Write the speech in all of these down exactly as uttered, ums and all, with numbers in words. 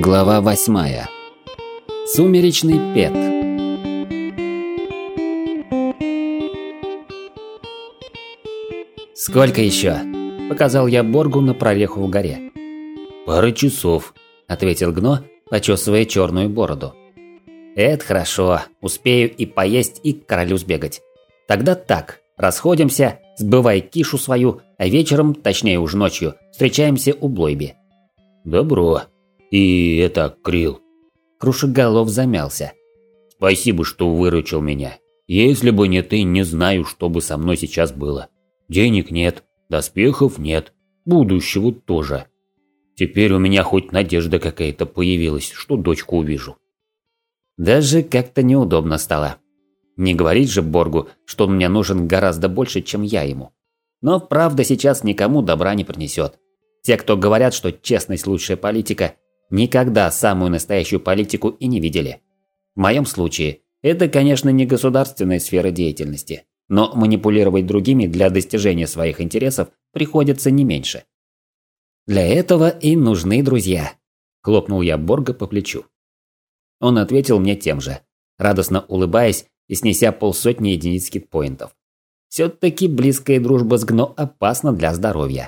Глава восьмая. Сумеречный Пет. «Сколько еще?» – показал я Боргу на прореху в горе. «Пара часов», – ответил Гно, почесывая черную бороду. «Это хорошо. Успею и поесть, и к королю сбегать. Тогда так, расходимся, сбывай кишу свою, а вечером, точнее уж ночью, встречаемся у Блойби». «Добро. И это, Крил». Крушеголов замялся. «Спасибо, что выручил меня. Если бы не ты, не знаю, что бы со мной сейчас было. Денег нет, доспехов нет, будущего тоже. Теперь у меня хоть надежда какая-то появилась, что дочку увижу». Даже как-то неудобно стало. Не говорить же Боргу, что он мне нужен гораздо больше, чем я ему. Но правда сейчас никому добра не принесет. Те, кто говорят, что честность лучшая политика, никогда самую настоящую политику и не видели. В моем случае, это, конечно, не государственная сфера деятельности, но манипулировать другими для достижения своих интересов приходится не меньше. «Для этого и нужны друзья», – хлопнул я Борга по плечу. Он ответил мне тем же, радостно улыбаясь и снеся полсотни единиц хитпоинтов. Все-таки близкая дружба с Гно опасна для здоровья.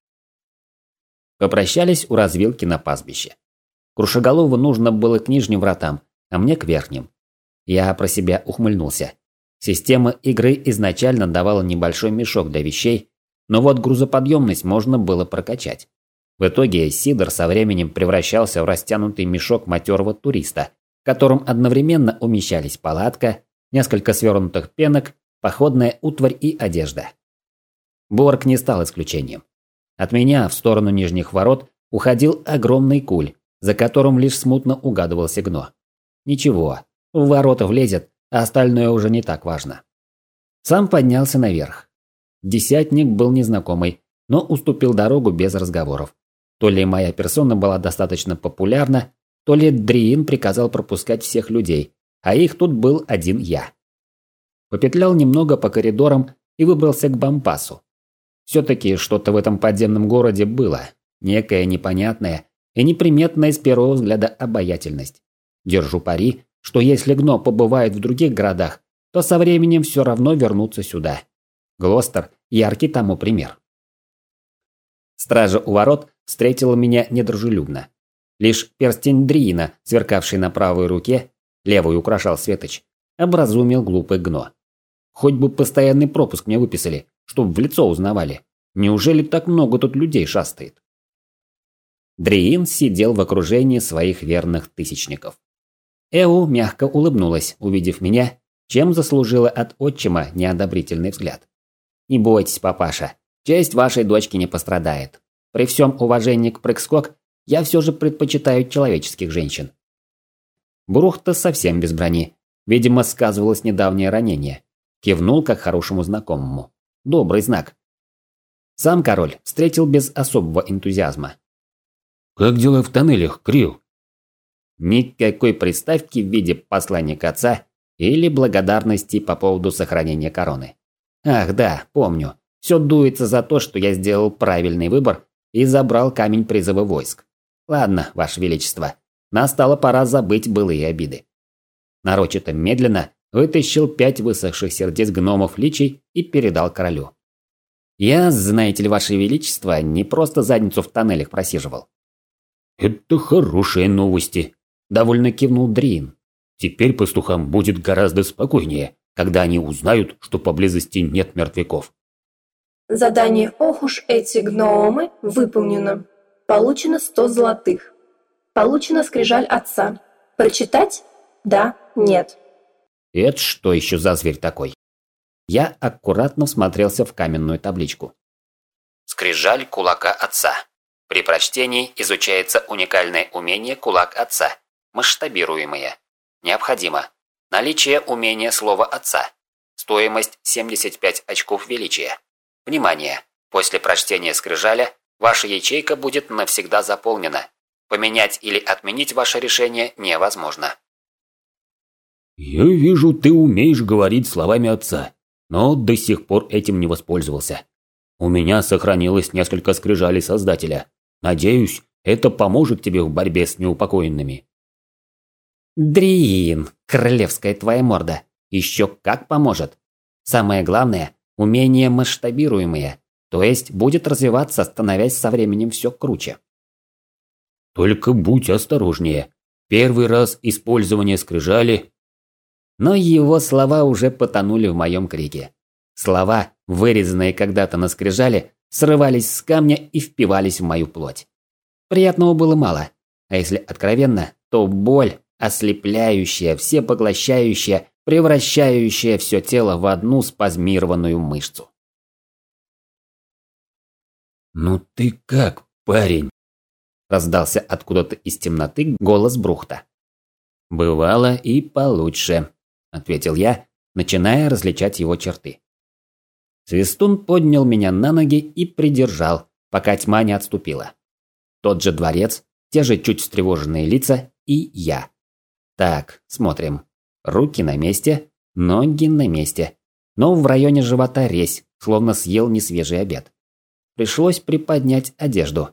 Попрощались у развилки на пастбище. Крушеголову нужно было к нижним вратам, а мне к верхним. Я про себя ухмыльнулся. Система игры изначально давала небольшой мешок для вещей, но вот грузоподъемность можно было прокачать. В итоге Сидор со временем превращался в растянутый мешок матерого туриста, в котором одновременно умещались палатка, несколько свернутых пенок, походная утварь и одежда. Борг не стал исключением. От меня в сторону нижних ворот уходил огромный куль, за которым лишь смутно угадывался Гно. Ничего, в ворота влезет, а остальное уже не так важно. Сам поднялся наверх. Десятник был незнакомый, но уступил дорогу без разговоров. То ли моя персона была достаточно популярна, то ли Дриин приказал пропускать всех людей, а их тут был один я. Попетлял немного по коридорам и выбрался к Бампасу. Все-таки что-то в этом подземном городе было, некая непонятная и неприметная с первого взгляда обаятельность. Держу пари, что если Гно побывает в других городах, то со временем все равно вернутся сюда. Глостер – яркий тому пример. Стража у ворот встретила меня недружелюбно. Лишь перстень Дриина, сверкавший на правой руке, левую украшал светоч, образумил глупый Гно. Хоть бы постоянный пропуск мне выписали, чтоб в лицо узнавали. Неужели так много тут людей шастает? Дриин сидел в окружении своих верных тысячников. Эу мягко улыбнулась, увидев меня, чем заслужила от отчима неодобрительный взгляд. «Не бойтесь, папаша, честь вашей дочки не пострадает. При всем уважении к прыг-скок, я все же предпочитаю человеческих женщин». Брухта совсем без брони. Видимо, сказывалось недавнее ранение. Кивнул как хорошему знакомому. Добрый знак. Сам король встретил без особого энтузиазма. «Как дела в тоннелях, Крил?» Никакой приставки в виде посланника отца или благодарности по поводу сохранения короны. Ах да, помню. Все дуется за то, что я сделал правильный выбор и забрал камень призыва войск. Ладно, ваше величество, настала пора забыть былые обиды. Нарочито медленно вытащил пять высохших сердец гномов-личий и передал королю. Я, знаете ли, ваше величество, не просто задницу в тоннелях просиживал. «Это хорошие новости», – довольно кивнул Дриин. «Теперь пастухам будет гораздо спокойнее, когда они узнают, что поблизости нет мертвяков». Задание «Ох уж эти гномы» выполнено. Получено сто золотых. Получена скрижаль отца. Прочитать? Да, нет. Это что еще за зверь такой? Я аккуратно всмотрелся в каменную табличку. Скрижаль кулака отца. При прочтении изучается уникальное умение кулак отца, масштабируемое. Необходимо. Наличие умения слова отца. Стоимость семьдесят пять очков величия. Внимание! После прочтения скрижаля ваша ячейка будет навсегда заполнена. Поменять или отменить ваше решение невозможно. «Я вижу, ты умеешь говорить словами отца, но до сих пор этим не воспользовался. У меня сохранилось несколько скрижалей Создателя. Надеюсь, Это поможет тебе в борьбе с неупокоенными. Дриин, королевская твоя морда. Еще как поможет. Самое главное, умение масштабируемое. То есть будет развиваться, становясь со временем все круче. Только будь осторожнее. Первый раз использование скрижали... Но его слова уже потонули в моем крике. Слова, вырезанные когда-то на скрижале, срывались с камня и впивались в мою плоть. Приятного было мало, а если откровенно, то боль, ослепляющая, всепоглощающая, превращающая все тело в одну спазмированную мышцу. «Ну ты как, парень?» – раздался откуда-то из темноты голос Брухта. «Бывало и получше», – ответил я, начиная различать его черты. Свистун поднял меня на ноги и придержал, пока тьма не отступила. Тот же дворец, те же чуть встревоженные лица и я. Так, смотрим. Руки на месте, ноги на месте. Но в районе живота резь, словно съел несвежий обед. Пришлось приподнять одежду.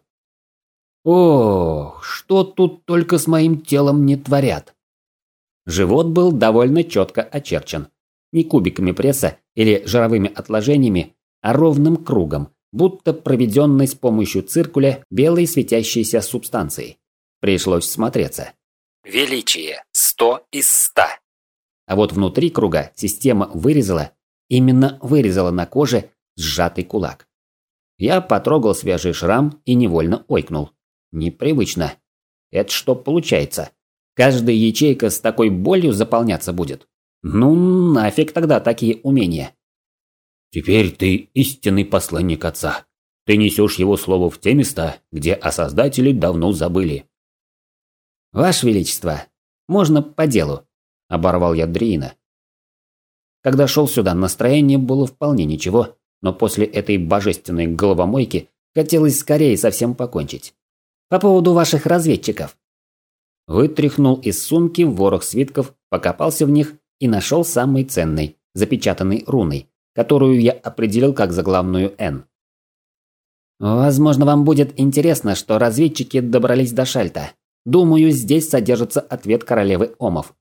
Ох, что тут только с моим телом не творят. Живот был довольно четко очерчен. Не кубиками пресса или жировыми отложениями, а ровным кругом, будто проведенной с помощью циркуля белой светящейся субстанцией. Пришлось всмотреться. Величие сто из ста. А вот внутри круга система вырезала, именно вырезала на коже сжатый кулак. Я потрогал свежий шрам и невольно ойкнул. Непривычно. Это что получается? Каждая ячейка с такой болью заполняться будет? Ну нафиг тогда такие умения? Теперь ты истинный посланник отца. Ты несешь его слово в те места, где о создателе давно забыли. Ваше Величество, можно по делу, оборвал я Дриина. Когда шел сюда, настроение было вполне ничего, но после этой божественной головомойки хотелось скорее совсем покончить. По поводу ваших разведчиков. Вытряхнул из сумки ворох свитков, покопался в них и нашел самый ценный, запечатанный руной, которую я определил как заглавную «Н». Возможно, вам будет интересно, что разведчики добрались до Шальта. Думаю, здесь содержится ответ королевы Омов.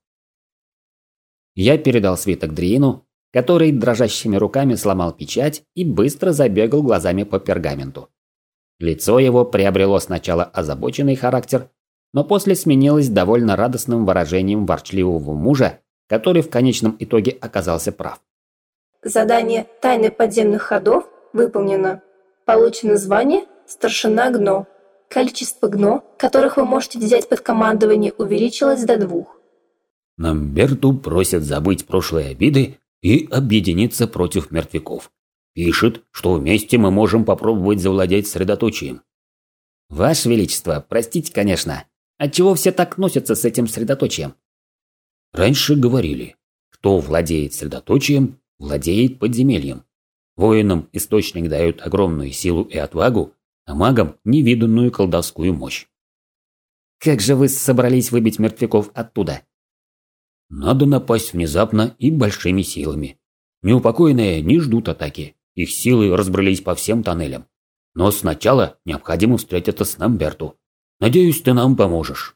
Я передал свиток Дриину, который дрожащими руками сломал печать и быстро забегал глазами по пергаменту. Лицо его приобрело сначала озабоченный характер, но после сменилось довольно радостным выражением ворчливого мужа, который в конечном итоге оказался прав. Задание «Тайны подземных ходов» выполнено. Получено звание «Старшина ГНО». Количество ГНО, которых вы можете взять под командование, увеличилось до двух. Намберту просят забыть прошлые обиды и объединиться против мертвяков. Пишет, что вместе мы можем попробовать завладеть средоточием. Ваше Величество, простите, конечно. Отчего все так носятся с этим средоточием? Раньше говорили, кто владеет средоточием, владеет подземельем. Воинам источник дает огромную силу и отвагу, а магам невиданную колдовскую мощь. Как же вы собрались выбить мертвяков оттуда? Надо напасть внезапно и большими силами. Неупокоенные не ждут атаки, их силы разбрались по всем тоннелям. Но сначала необходимо встретиться с Намберту. Надеюсь, ты нам поможешь.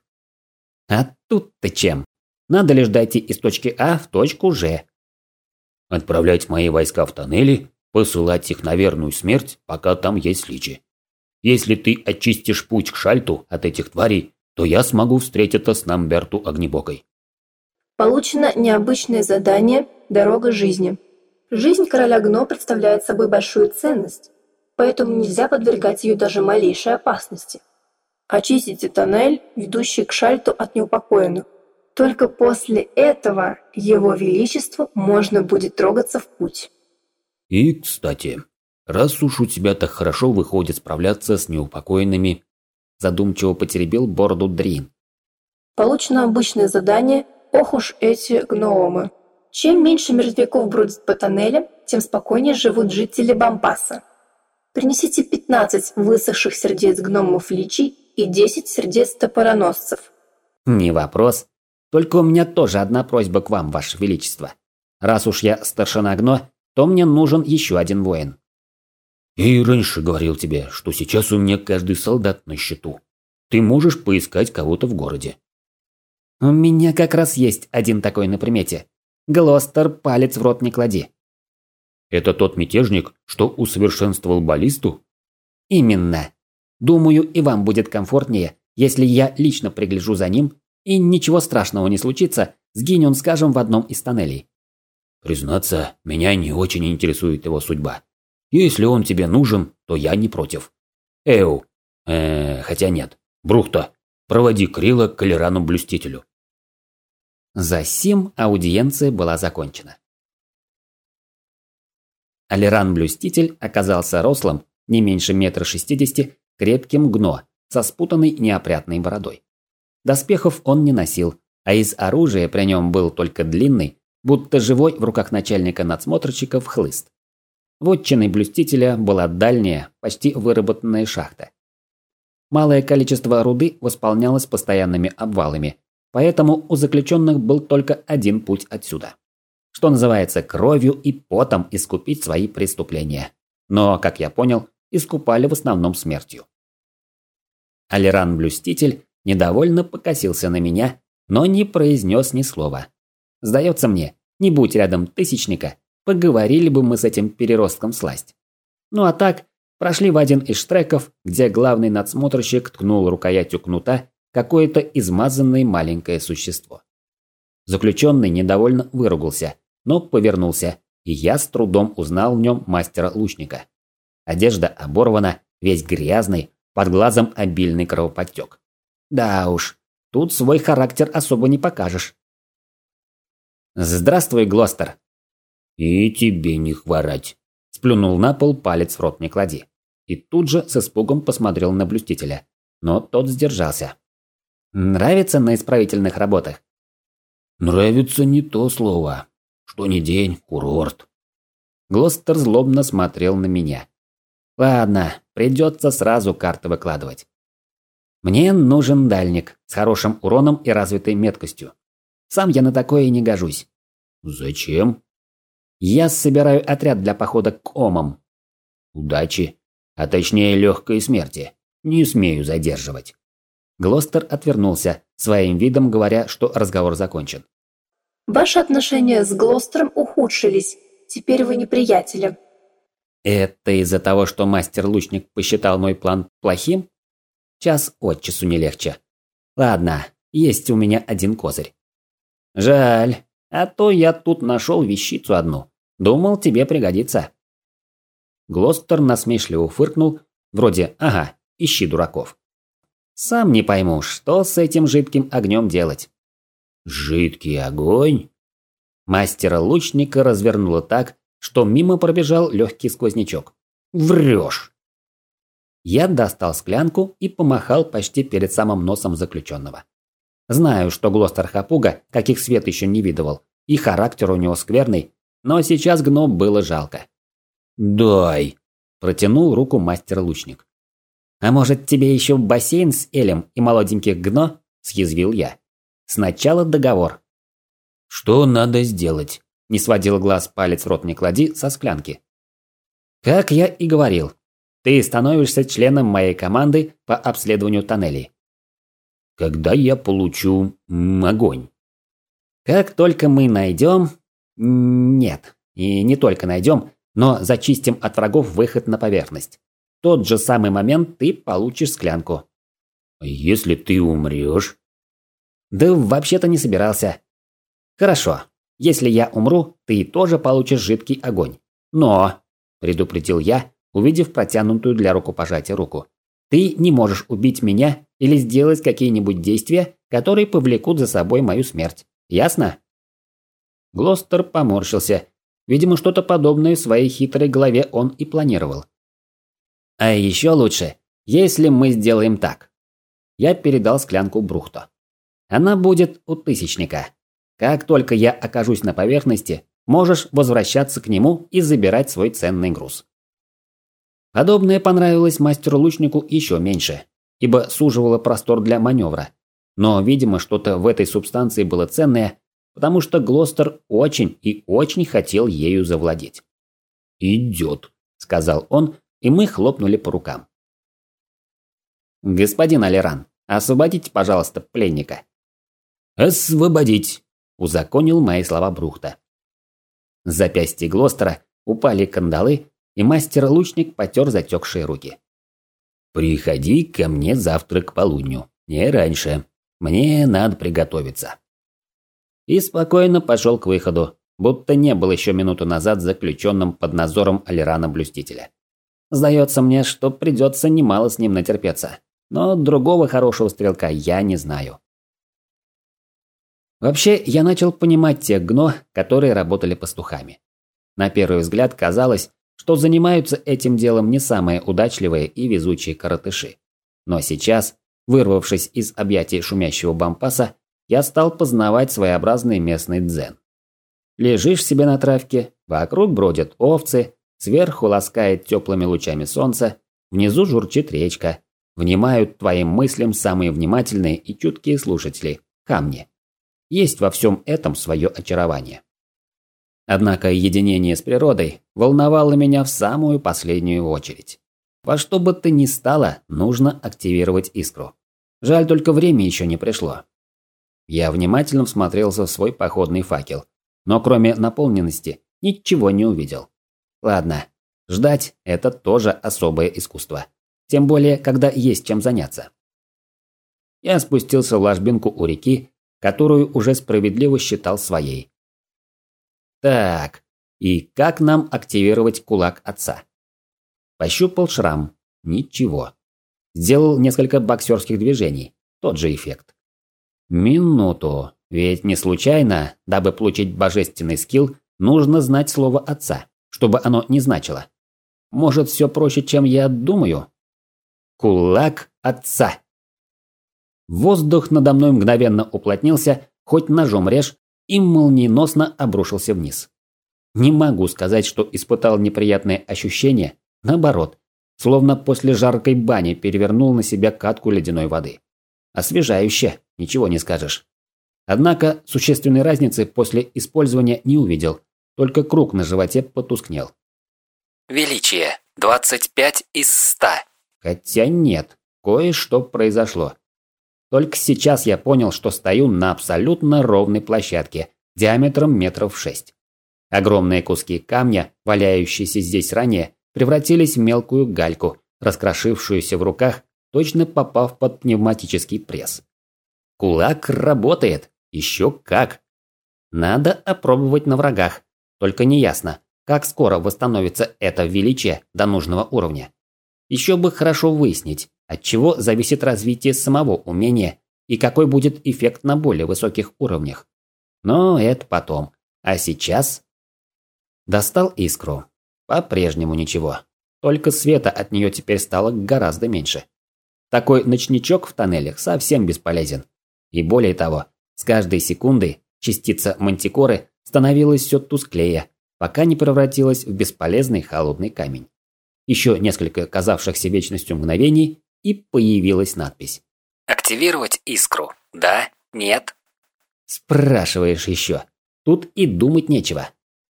А тут-то чем? Надо лишь дойти из точки А в точку Ж. Отправлять мои войска в тоннели, посылать их на верную смерть, пока там есть личи. Если ты очистишь путь к Шальту от этих тварей, то я смогу встретиться с Намберту Огнебокой. Получено необычное задание «Дорога жизни». Жизнь короля ГНО представляет собой большую ценность, поэтому нельзя подвергать ее даже малейшей опасности. Очистите тоннель, ведущий к Шальту от неупокоенных. Только после этого его величеству можно будет трогаться в путь. И, кстати, раз уж у тебя так хорошо выходит справляться с неупокоенными, задумчиво потеребил бороду Дрин. Получено обычное задание «Ох уж эти гномы». Чем меньше мертвяков бродит по тоннелям, тем спокойнее живут жители Бампаса. Принесите пятнадцать высохших сердец гномов-личий и десять сердец топороносцев. Не вопрос. Только у меня тоже одна просьба к вам, Ваше Величество. Раз уж я старшина ГНО, то мне нужен еще один воин. Я и раньше говорил тебе, что сейчас у меня каждый солдат на счету. ты можешь поискать кого-то в городе. У меня как раз есть один такой на примете. Глостер, палец в рот не клади. Это тот мятежник, что усовершенствовал баллисту? Именно. Думаю, и вам будет комфортнее, если я лично пригляжу за ним, и ничего страшного не случится, сгинь он, скажем, в одном из тоннелей. Признаться, меня не очень интересует его судьба. Если он тебе нужен, то я не против. Эу, э, хотя нет, Брухто, проводи Крила к Алирану-блюстителю. Засим аудиенция была закончена. Алиран-блюститель оказался рослым, не меньше метра шестидесяти, крепким гно, со спутанной неопрятной бородой. Доспехов он не носил, а из оружия при нем был только длинный, будто живой в руках начальника надсмотрщиков хлыст. Вотчиной блюстителя была дальняя, почти выработанная шахта. Малое количество руды восполнялось постоянными обвалами, поэтому у заключенных был только один путь отсюда. Что называется, кровью и потом искупить свои преступления. Но, как я понял, искупали в основном смертью. Алиран-блюститель недовольно покосился на меня, но не произнес ни слова. Сдается мне, не будь рядом тысячника, поговорили бы мы с этим переростком сласть. Ну а так, прошли в один из штреков, где главный надсмотрщик ткнул рукоятью кнута какое-то измазанное маленькое существо. Заключенный недовольно выругался, но повернулся, и я с трудом узнал в нем мастера-лучника. Одежда оборвана, весь грязный, под глазом обильный кровоподтек. Да уж, тут свой характер особо не покажешь. «Здравствуй, Глостер!» «И тебе не хворать!» Сплюнул на пол, палец в рот не клади. И тут же с испугом посмотрел на блюстителя, но тот сдержался. «Нравится на исправительных работах?» «Нравится не то слово. Что ни день, курорт». Глостер злобно смотрел на меня. «Ладно, придется сразу карты выкладывать. Мне нужен дальник с хорошим уроном и развитой меткостью. Сам я на такое не гожусь». «Зачем?» «Я собираю отряд для похода к Омам». «Удачи, а точнее легкой смерти. Не смею задерживать». Глостер отвернулся, своим видом говоря, что разговор закончен. Ваши отношения с Глостером ухудшились. Теперь вы не приятели. Это из-за того, что мастер-лучник посчитал мой план плохим? Час от часу не легче. Ладно, есть у меня один козырь. Жаль, а то я тут нашел вещицу одну. Думал, тебе пригодится. Глостер насмешливо фыркнул, вроде «ага, ищи дураков». Сам не пойму, что с этим жидким огнем делать. «Жидкий огонь?» Мастера-лучника развернуло так, что мимо пробежал легкий сквознячок. «Врешь!» Я достал склянку и помахал почти перед самым носом заключенного. Знаю, что Глостер хапуга, каких свет еще не видывал, и характер у него скверный, но сейчас гном было жалко. «Дай!» – протянул руку мастер-лучник. «А может, тебе еще бассейн с элем и молоденьких гно?» – съязвил я. «Сначала договор». «Что надо сделать?» – не сводил глаз палец в рот не клади со склянки. «Как я и говорил, ты становишься членом моей команды по обследованию тоннелей». «Когда я получу м, огонь?» «Как только мы найдем...» «Нет, и не только найдем, но зачистим от врагов выход на поверхность. В тот же самый момент ты получишь склянку». «Если ты умрешь?» «Да вообще-то не собирался». «Хорошо, если я умру, ты тоже получишь жидкий огонь. Но...» – предупредил я, увидев протянутую для рукопожатия руку. «Ты не можешь убить меня или сделать какие-нибудь действия, которые повлекут за собой мою смерть. Ясно?» Глостер поморщился. Видимо, что-то подобное в своей хитрой голове он и планировал. «А еще лучше, если мы сделаем так». Я передал склянку Брухто. «Она будет у тысячника. Как только я окажусь на поверхности, можешь возвращаться к нему и забирать свой ценный груз». Подобное понравилось мастеру-лучнику еще меньше, ибо суживало простор для маневра. Но, видимо, что-то в этой субстанции было ценное, потому что Глостер очень и очень хотел ею завладеть. «Идет», – сказал он, и мы хлопнули по рукам. «Господин Алиран, Освободите, пожалуйста, пленника». «Освободить», – узаконил мои слова Брухта. С запястья Глостера упали кандалы, и мастер-лучник потер затекшие руки. «Приходи ко мне завтра к полудню, не раньше. Мне надо приготовиться». И спокойно пошел к выходу, будто не был еще минуту назад заключенным под надзором Алирана-блюстителя. Сдается мне, что придется немало с ним натерпеться, но другого хорошего стрелка я не знаю. Вообще, я начал понимать тех гно, которые работали пастухами. На первый взгляд казалось, что занимаются этим делом не самые удачливые и везучие коротыши. Но сейчас, вырвавшись из объятий шумящего бампаса, я стал познавать своеобразный местный дзен. Лежишь себе на травке, вокруг бродят овцы, сверху ласкает теплыми лучами солнца, внизу журчит речка, внимают твоим мыслям самые внимательные и чуткие слушатели – камни. Есть во всем этом свое очарование. Однако единение с природой волновало меня в самую последнюю очередь. Во что бы то ни стало, нужно активировать искру. Жаль, только время еще не пришло. Я внимательно всмотрелся в свой походный факел, но кроме наполненности ничего не увидел. Ладно, ждать – это тоже особое искусство. Тем более, когда есть чем заняться. Я спустился в ложбинку у реки, которую уже справедливо считал своей. Так, и как нам активировать кулак отца? Пощупал шрам. Ничего. Сделал несколько боксерских движений. Тот же эффект. Минуту. Ведь не случайно, дабы получить божественный скилл, нужно знать слово отца, чтобы оно не значило. Может, все проще, чем я думаю? Кулак отца. Воздух надо мной мгновенно уплотнился, хоть ножом режь, и молниеносно обрушился вниз. Не могу сказать, что испытал неприятные ощущения, наоборот, словно после жаркой бани перевернул на себя катку ледяной воды. Освежающе, ничего не скажешь. Однако существенной разницы после использования не увидел, только круг на животе потускнел. Величие. двадцать пять из ста. Хотя нет, кое-что произошло. Только сейчас я понял, что стою на абсолютно ровной площадке, диаметром метров шесть. Огромные куски камня, валяющиеся здесь ранее, превратились в мелкую гальку, раскрошившуюся в руках, точно попав под пневматический пресс. Кулак работает, еще как. Надо опробовать на врагах, только неясно, как скоро восстановится это величие до нужного уровня. Еще бы хорошо выяснить, от чего зависит развитие самого умения и какой будет эффект на более высоких уровнях. Но это потом. А сейчас... Достал искру. По-прежнему ничего. Только света от нее теперь стало гораздо меньше. Такой ночничок в тоннелях совсем бесполезен. И более того, с каждой секундой частица мантикоры становилась все тусклее, пока не превратилась в бесполезный холодный камень. Еще несколько казавшихся вечностью мгновений, и появилась надпись. Активировать искру. Да? Нет? Спрашиваешь еще. Тут и думать нечего.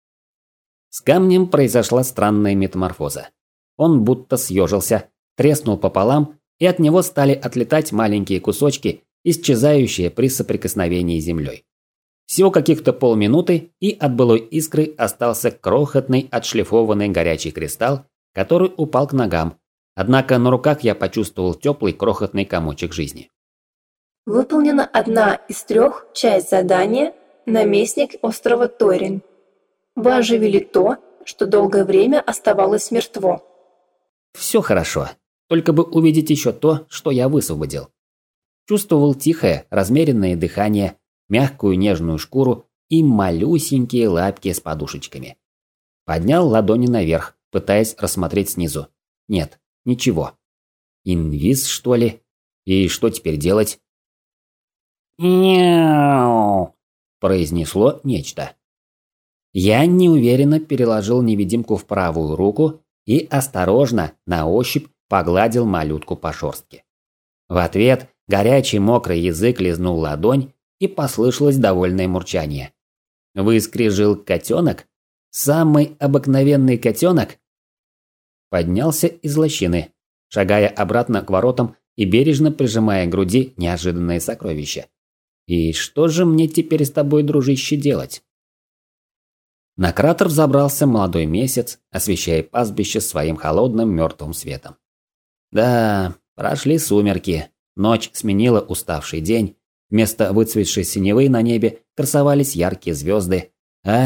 С камнем произошла странная метаморфоза. Он будто съежился, треснул пополам, и от него стали отлетать маленькие кусочки, исчезающие при соприкосновении с землей. Всего каких-то полминуты, и от былой искры остался крохотный отшлифованный горячий кристалл, который упал к ногам. Однако на руках я почувствовал теплый крохотный комочек жизни. Выполнена одна из трех часть задания «Наместник острова Торин». Вы оживили то, что долгое время оставалось мертво. Все хорошо, только бы увидеть еще то, что я высвободил. Чувствовал тихое, размеренное дыхание, мягкую нежную шкуру и малюсенькие лапки с подушечками. Поднял ладони наверх, пытаясь рассмотреть снизу. Нет, ничего. Инвиз, что ли? И что теперь делать? «Мяу!» – произнесло нечто. Я неуверенно переложил невидимку в правую руку и осторожно, на ощупь, погладил малютку по шерстке. В ответ горячий мокрый язык лизнул ладонь, и послышалось довольное мурчание. Выскрежил котенок? Самый обыкновенный котенок? Поднялся из лощины. Шагая обратно к воротам, и бережно прижимая к груди неожиданное сокровище. «И что же мне теперь с тобой, дружище, делать?» На кратер взобрался молодой месяц, освещая пастбище своим холодным мертвым светом. Да, прошли сумерки, ночь сменила уставший день, вместо выцветшей синевы на небе красовались яркие звезды, а...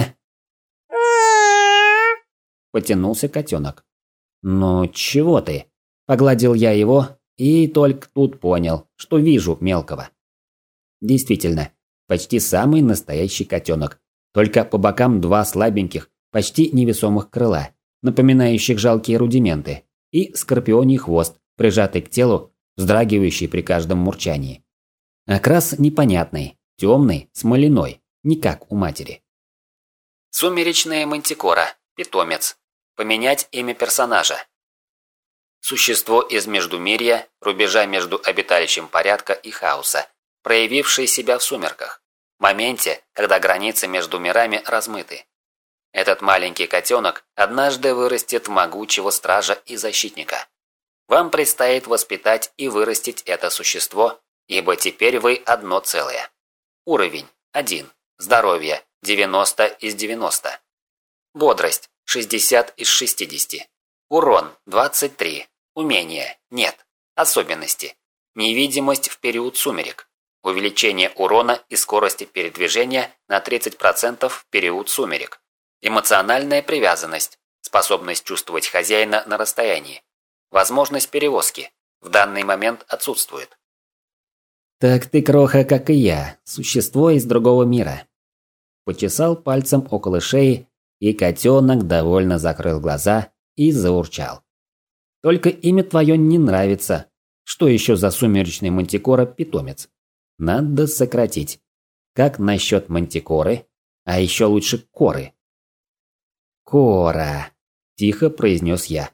Потянулся котенок. «Ну, чего ты?» Погладил я его и только тут понял, что вижу мелкого. Действительно, почти самый настоящий котенок, только по бокам два слабеньких, почти невесомых крыла, напоминающих жалкие рудименты, и скорпионий хвост, прижатый к телу, вздрагивающий при каждом мурчании. Окрас непонятный, темный, смоляной, не как у матери. Сумеречная мантикора. Питомец. Поменять имя персонажа. Существо из Междумирья, рубежа между обиталищем порядка и хаоса, проявившее себя в сумерках, в моменте, когда границы между мирами размыты. Этот маленький котенок однажды вырастет в могучего стража и защитника. Вам предстоит воспитать и вырастить это существо, ибо теперь вы одно целое. Уровень один. Здоровье девяносто из девяноста. Бодрость шестьдесят из шестидесяти. Урон двадцать три. Умения нет. Особенности. Невидимость в период сумерек. Увеличение урона и скорости передвижения на тридцать процентов в период сумерек. Эмоциональная привязанность. Способность чувствовать хозяина на расстоянии. Возможность перевозки. В данный момент отсутствует. «Так ты, кроха, как и я, существо из другого мира». Почесал пальцем около шеи, и котенок довольно закрыл глаза и заурчал. «Только имя твое не нравится. Что еще за сумеречный мантикора-питомец? Надо сократить. Как насчет мантикоры? А еще лучше коры». «Кора», – тихо произнес я.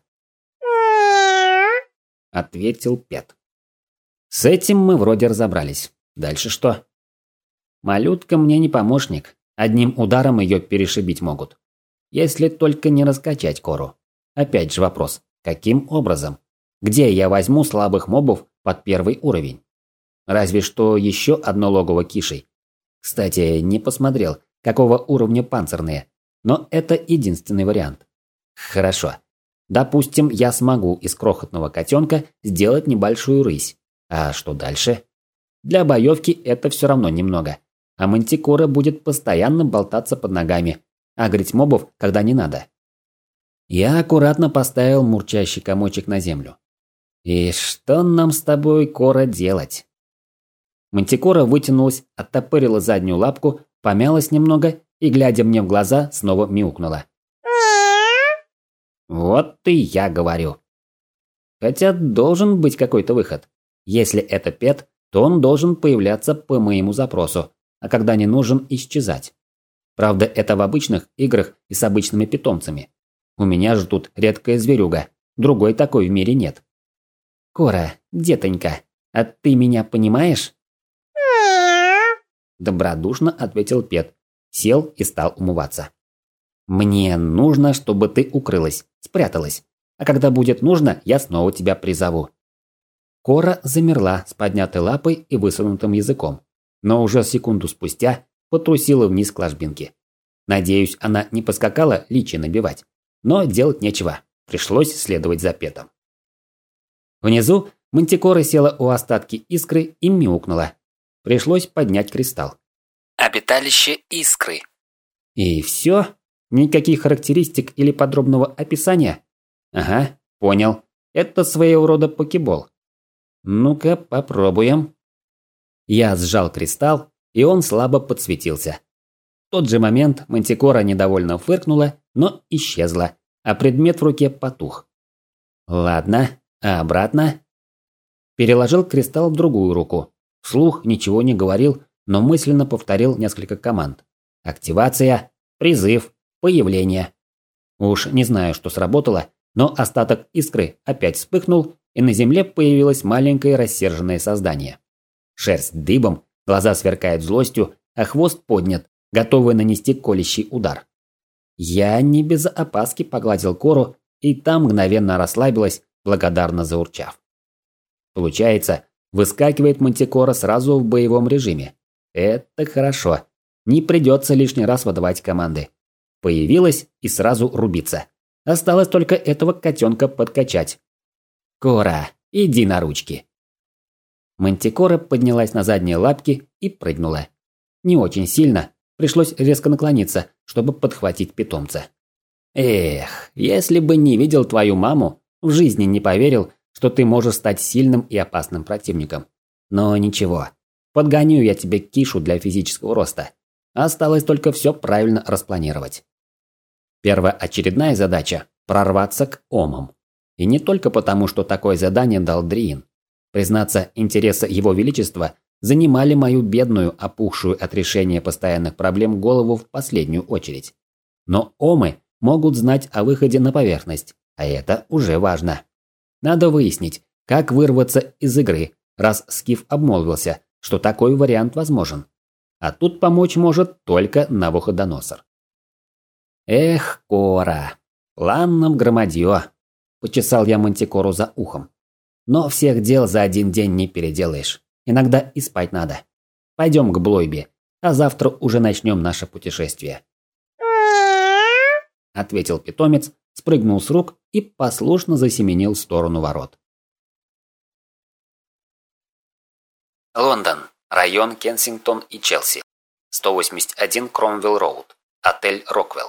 Ответил Пет. С этим мы вроде разобрались. Дальше что? Малютка мне не помощник. Одним ударом ее перешибить могут. Если только не раскачать кору. Опять же вопрос. Каким образом? Где я возьму слабых мобов под первый уровень? Разве что еще одно логово кишей. Кстати, не посмотрел, какого уровня панцирные. Но это единственный вариант. Хорошо. Допустим, я смогу из крохотного котенка сделать небольшую рысь. А что дальше? Для боевки это все равно немного. А мантикора будет постоянно болтаться под ногами, агрить мобов, когда не надо. Я аккуратно поставил мурчащий комочек на землю. И что нам с тобой, Кора, делать? Мантикора вытянулась, оттопырила заднюю лапку, помялась немного и, глядя мне в глаза, снова мяукнула. Вот и я говорю. Хотя должен быть какой-то выход. Если это Пет, то он должен появляться по моему запросу, а когда не нужен, исчезать. Правда, это в обычных играх и с обычными питомцами. У меня же тут редкая зверюга, другой такой в мире нет. Кора, детонька, а ты меня понимаешь? Добродушно ответил Пет, сел и стал умываться. Мне нужно, чтобы ты укрылась, спряталась, а когда будет нужно, я снова тебя призову. Кора замерла с поднятой лапой и высунутым языком, но уже секунду спустя потрусила вниз к ложбинке. Надеюсь, она не поскакала личи набивать, но делать нечего, пришлось следовать за Петом. Внизу мантикора села у остатки искры и мяукнула. Пришлось поднять кристалл. Обиталище искры. И все? Никаких характеристик или подробного описания? Ага, понял. Это своего рода покебол. Ну-ка, попробуем. Я сжал кристалл, и он слабо подсветился. В тот же момент мантикора недовольно фыркнула, но исчезла, а предмет в руке потух. Ладно, а обратно? Переложил кристалл в другую руку. Вслух ничего не говорил, но мысленно повторил несколько команд. Активация, призыв, появление. Уж не знаю, что сработало, но остаток искры опять вспыхнул, и на земле появилось маленькое рассерженное создание. Шерсть дыбом, глаза сверкают злостью, а хвост поднят, готовый нанести колющий удар. Я не без опаски погладил Кору, и та мгновенно расслабилась, благодарно заурчав. Получается, выскакивает Мантикора сразу в боевом режиме. Это хорошо. Не придется лишний раз выдавать команды. Появилась и сразу рубиться. Осталось только этого котенка подкачать. Кора, иди на ручки. Мантикора поднялась на задние лапки и прыгнула. Не очень сильно, пришлось резко наклониться, чтобы подхватить питомца. Эх, если бы не видел твою маму, в жизни не поверил, что ты можешь стать сильным и опасным противником. Но ничего, подгоню я тебе кишу для физического роста. Осталось только все правильно распланировать. Первоочередная задача – прорваться к омам. И не только потому, что такое задание дал Дриин. Признаться, интересы его величества занимали мою бедную, опухшую от решения постоянных проблем голову в последнюю очередь. Но омы могут знать о выходе на поверхность, а это уже важно. Надо выяснить, как вырваться из игры, раз Скиф обмолвился, что такой вариант возможен. А тут помочь может только Навуходоносор. Эх, Кора, план нам громадье. Почесал я Мантикору за ухом. Но всех дел за один день не переделаешь. Иногда и спать надо. Пойдем к Блойби, а завтра уже начнем наше путешествие. Ответил питомец, спрыгнул с рук и послушно засеменил в сторону ворот. Лондон. Район Кенсингтон и Челси. сто восемьдесят один Кромвелл-Роуд. Отель Роквелл.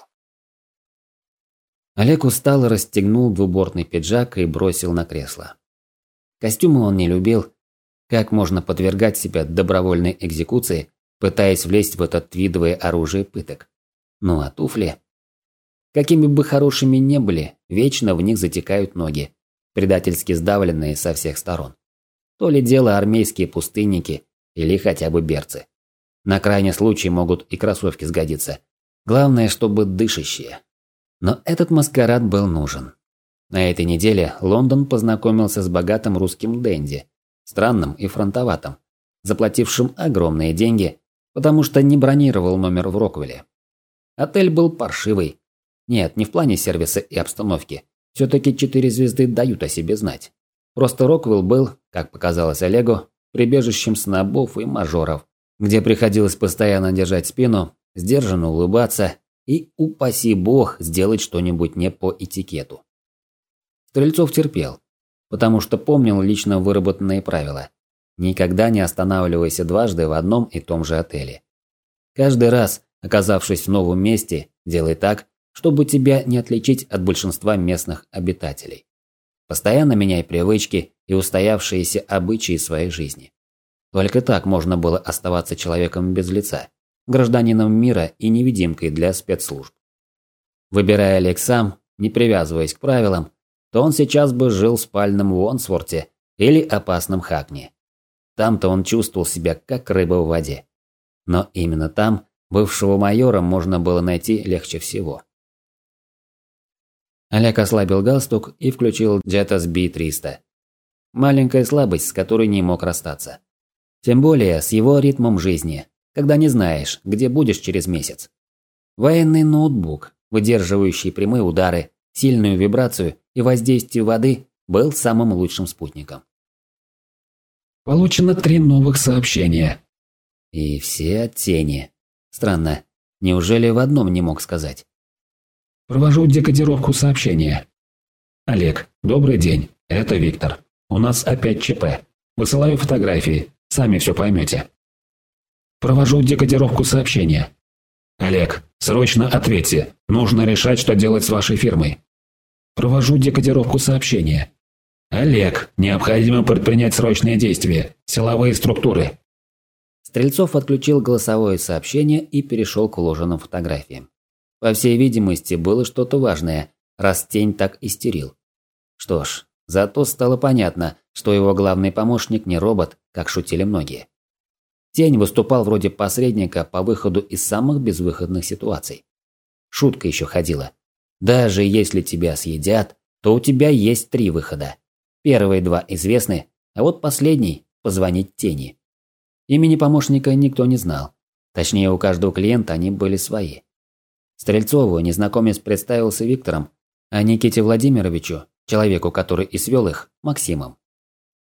Олег устало расстегнул двубортный пиджак и бросил на кресло. Костюмы он не любил. Как можно подвергать себя добровольной экзекуции, пытаясь влезть в это твидовое оружие пыток? Ну а туфли? Какими бы хорошими ни были, вечно в них затекают ноги, предательски сдавленные со всех сторон. То ли дело армейские пустынники или хотя бы берцы. На крайний случай могут и кроссовки сгодиться. Главное, чтобы дышащие. Но этот маскарад был нужен. На этой неделе Лондон познакомился с богатым русским денди, странным и фронтоватым, заплатившим огромные деньги, потому что не бронировал номер в Роквилле. Отель был паршивый. Нет, не в плане сервиса и обстановки. Все-таки четыре звезды дают о себе знать. Просто Роквилл был, как показалось Олегу, прибежищем снобов и мажоров, где приходилось постоянно держать спину, сдержанно улыбаться и, упаси бог, сделать что-нибудь не по этикету. Стрельцов терпел, потому что помнил лично выработанные правила. Никогда не останавливайся дважды в одном и том же отеле. Каждый раз, оказавшись в новом месте, делай так, чтобы тебя не отличить от большинства местных обитателей. Постоянно меняй привычки и устоявшиеся обычаи своей жизни. Только так можно было оставаться человеком без лица, гражданином мира и невидимкой для спецслужб. Выбирая Олег сам, не привязываясь к правилам, то он сейчас бы жил в спальном Уонсворте или опасном Хакне. Там-то он чувствовал себя как рыба в воде. Но именно там бывшего майора можно было найти легче всего. Олег ослабил галстук и включил Джетас би триста. Маленькая слабость, с которой не мог расстаться. Тем более с его ритмом жизни, когда не знаешь, где будешь через месяц. Военный ноутбук, выдерживающий прямые удары, сильную вибрацию и воздействие воды, был самым лучшим спутником. Получено три новых сообщения. И все от тени. Странно, неужели в одном не мог сказать? Провожу декодировку сообщения. Олег, добрый день, это Виктор. У нас опять ЧП. Высылаю фотографии, сами все поймете. Провожу декодировку сообщения. Олег, срочно ответьте, нужно решать, что делать с вашей фирмой. Провожу декодировку сообщения. Олег, необходимо предпринять срочные действия, силовые структуры. Стрельцов отключил голосовое сообщение и перешел к вложенным фотографиям. По всей видимости, было что-то важное, раз тень так истерил. Что ж, зато стало понятно, что его главный помощник не робот, как шутили многие. Тень выступал вроде посредника по выходу из самых безвыходных ситуаций. Шутка еще ходила. Даже если тебя съедят, то у тебя есть три выхода. Первые два известны, а вот последний – позвонить тени. Имени помощника никто не знал. Точнее, у каждого клиента они были свои. Стрельцову незнакомец представился Виктором, а Никите Владимировичу, человеку, который и свел их, Максимом.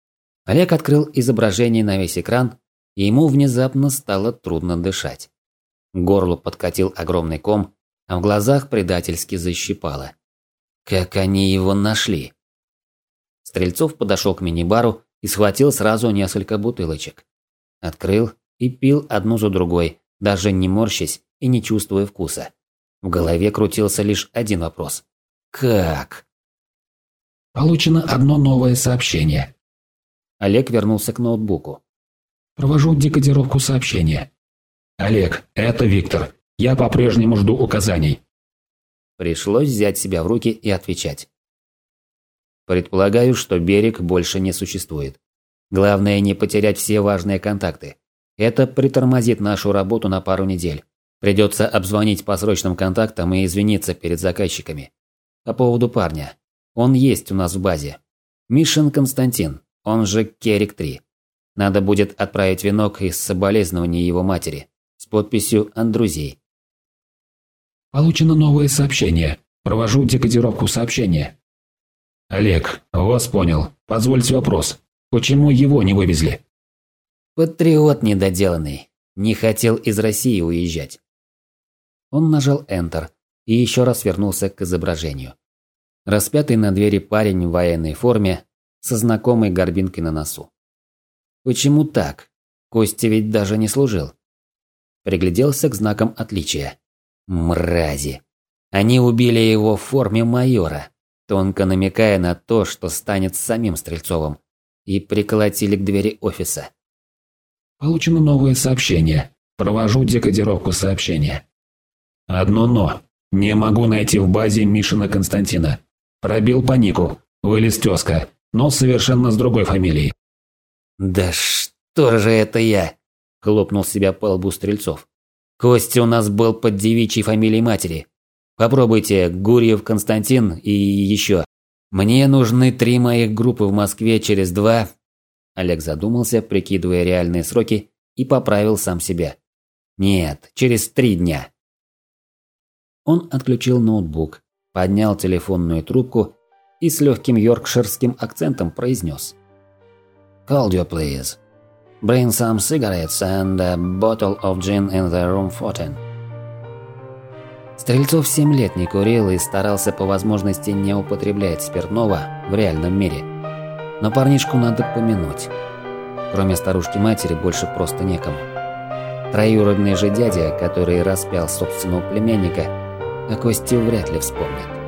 Олег открыл изображение на весь экран, и ему внезапно стало трудно дышать. К горлу подкатил огромный ком, а в глазах предательски защипало. Как они его нашли? Стрельцов подошел к мини-бару и схватил сразу несколько бутылочек. Открыл и пил одну за другой, даже не морщась и не чувствуя вкуса. В голове крутился лишь один вопрос. Как? Получено одно новое сообщение. Олег вернулся к ноутбуку. Провожу декодировку сообщения. Олег, это Виктор. Я по-прежнему жду указаний. Пришлось взять себя в руки и отвечать. Предполагаю, что берег больше не существует. Главное не потерять все важные контакты. Это притормозит нашу работу на пару недель. Придется обзвонить по срочным контактам и извиниться перед заказчиками. По поводу парня. Он есть у нас в базе. Мишин Константин, он же Керик три. Надо будет отправить венок из соболезнований его матери с подписью от друзей. Получено новое сообщение. Провожу декодировку сообщения. Олег, вас понял. Позвольте вопрос. Почему его не вывезли? Патриот недоделанный. Не хотел из России уезжать. Он нажал Enter и еще раз вернулся к изображению. Распятый на двери парень в военной форме со знакомой горбинкой на носу. Почему так? Костя ведь даже не служил. Пригляделся к знакам отличия. Мрази. Они убили его в форме майора, тонко намекая на то, что станет с самим Стрельцовым, и приколотили к двери офиса. Получено новое сообщение. Провожу декодировку сообщения. Одно но. Не могу найти в базе Мишина Константина. Пробил по нику. Вылез тезка, но совершенно с другой фамилией. Да что же это я? Хлопнул себя по лбу Стрельцов. Костя у нас был под девичьей фамилией матери. Попробуйте Гурьев Константин и еще. Мне нужны три моих группы в Москве через два. Олег задумался, прикидывая реальные сроки, и поправил сам себя. Нет, через три дня. Он отключил ноутбук, поднял телефонную трубку и с легким йоркширским акцентом произнес. Call you, please. Bring some cigarettes and a bottle of gin in the room fourteen. Стрельцов семь лет не курил и старался по возможности не употреблять спиртного в реальном мире. Но парнишку надо помянуть. Кроме старушки-матери больше просто некому. Троюродный же дядя, который распял собственного племянника, о Косте вряд ли вспомнит.